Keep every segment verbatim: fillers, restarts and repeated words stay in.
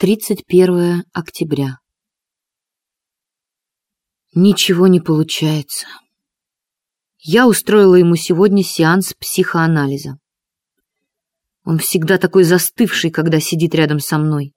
тридцать первое октября. Ничего не получается. Я устроила ему сегодня сеанс психоанализа. Он всегда такой застывший, когда сидит рядом со мной.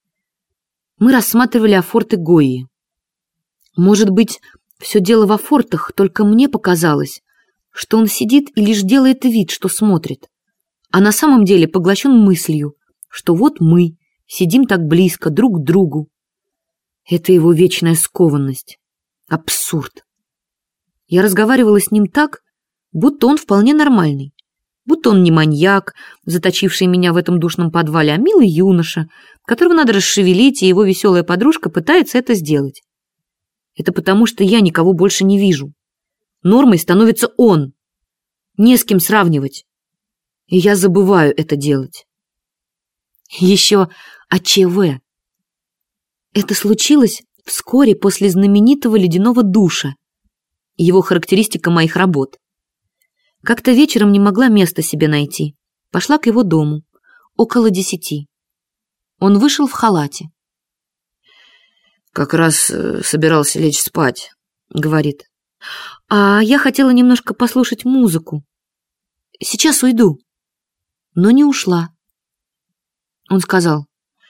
Мы рассматривали афорты Гойи. Может быть, все дело в афортах, только мне показалось, что он сидит и лишь делает вид, что смотрит, а на самом деле поглощен мыслью, что вот мы сидим так близко друг к другу. Это его вечная скованность. Абсурд. Я разговаривала с ним так, будто он вполне нормальный, будто он не маньяк, заточивший меня в этом душном подвале, а милый юноша, которого надо расшевелить, и его веселая подружка пытается это сделать. Это потому, что я никого больше не вижу. Нормой становится он. Не с кем сравнивать. И я забываю это делать. Еще АЧВ. Это случилось вскоре после знаменитого ледяного душа, его характеристика моих работ. Как-то вечером не могла места себе найти. Пошла к его дому. Около десяти. Он вышел в халате. «Как раз э, собирался лечь спать», — говорит. «А я хотела немножко послушать музыку. Сейчас уйду». Но не ушла. Он сказал: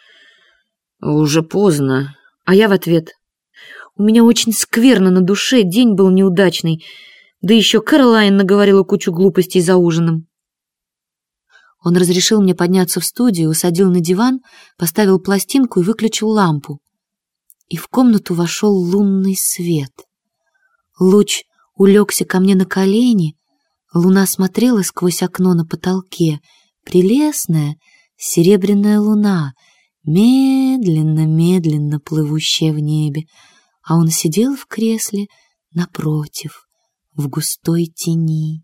«Уже поздно». А я в ответ: «У меня очень скверно на душе, день был неудачный, да еще Кэролайн наговорила кучу глупостей за ужином». Он разрешил мне подняться в студию, усадил на диван, поставил пластинку и выключил лампу. И в комнату вошел лунный свет. Луч улегся ко мне на колени, луна смотрела сквозь окно на потолке, прелестная серебряная луна, медленно-медленно плывущая в небе, а он сидел в кресле напротив, в густой тени.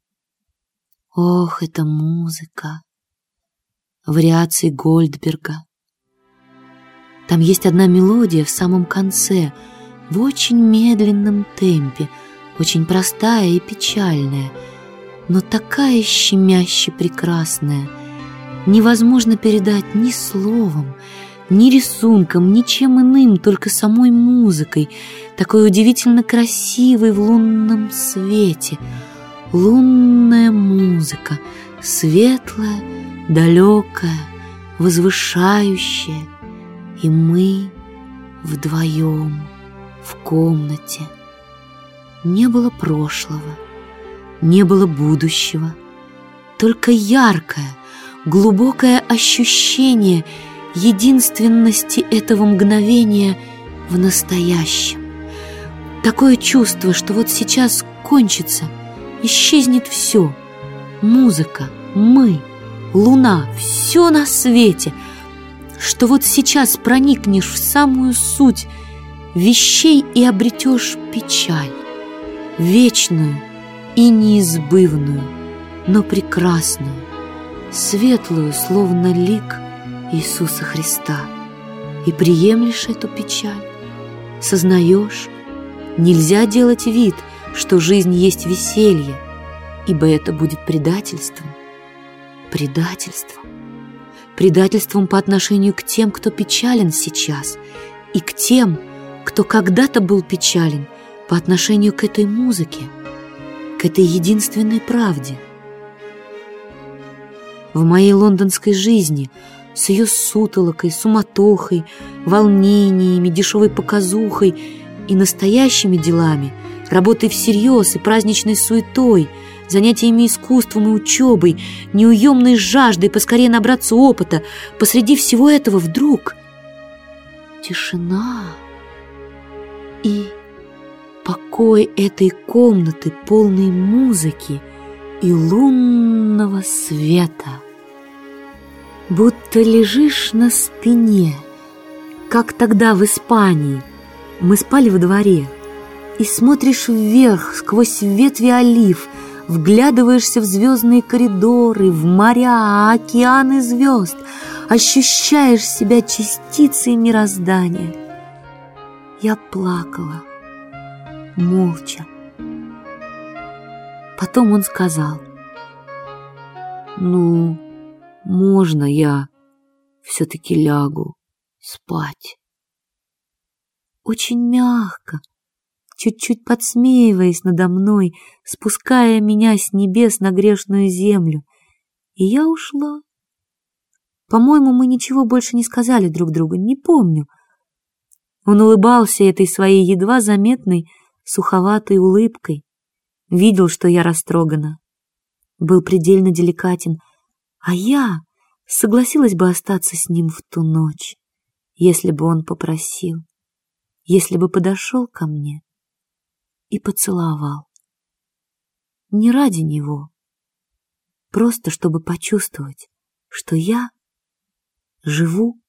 Ох, эта музыка! Вариации Гольдберга. Там есть одна мелодия в самом конце, в очень медленном темпе, очень простая и печальная, но такая щемяще прекрасная. Невозможно передать ни словом, ни рисунком, ничем иным, только самой музыкой, такой удивительно красивой в лунном свете. Лунная музыка, светлая, далекая, возвышающая. И мы вдвоем в комнате. Не было прошлого, не было будущего, только яркое, глубокое ощущение единственности этого мгновения в настоящем. Такое чувство, что вот сейчас кончится, исчезнет все. Музыка, мы, луна, все на свете, что вот сейчас проникнешь в самую суть вещей и обретешь печаль, вечную и неизбывную, но прекрасную, светлую, словно лик Иисуса Христа. И приемлешь эту печаль, сознаешь, нельзя делать вид, что жизнь есть веселье, ибо это будет предательством. Предательством. Предательством по отношению к тем, кто печален сейчас, и к тем, кто когда-то был печален по отношению к этой музыке, к этой единственной правде. В моей лондонской жизни с ее сутолокой, суматохой, волнениями, дешевой показухой и настоящими делами, работой всерьез и праздничной суетой, занятиями искусством и учебой, неуемной жаждой поскорее набраться опыта, посреди всего этого вдруг тишина и покой этой комнаты, полной музыки и лунного света. Будто лежишь на спине, как тогда в Испании. Мы спали во дворе, и смотришь вверх сквозь ветви олив, вглядываешься в звездные коридоры, в моря, океаны звезд, ощущаешь себя частицей мироздания. Я плакала, молча. Потом он сказал: «Ну, можно я все-таки лягу спать. Очень мягко, чуть-чуть подсмеиваясь надо мной, спуская меня с небес на грешную землю. И я ушла. По-моему, мы ничего больше не сказали друг другу, не помню. Он улыбался этой своей едва заметной, суховатой улыбкой, видел, что я растрогана, был предельно деликатен, а я согласилась бы остаться с ним в ту ночь, если бы он попросил, если бы подошел ко мне и поцеловал. Не ради него, просто чтобы почувствовать, что я живу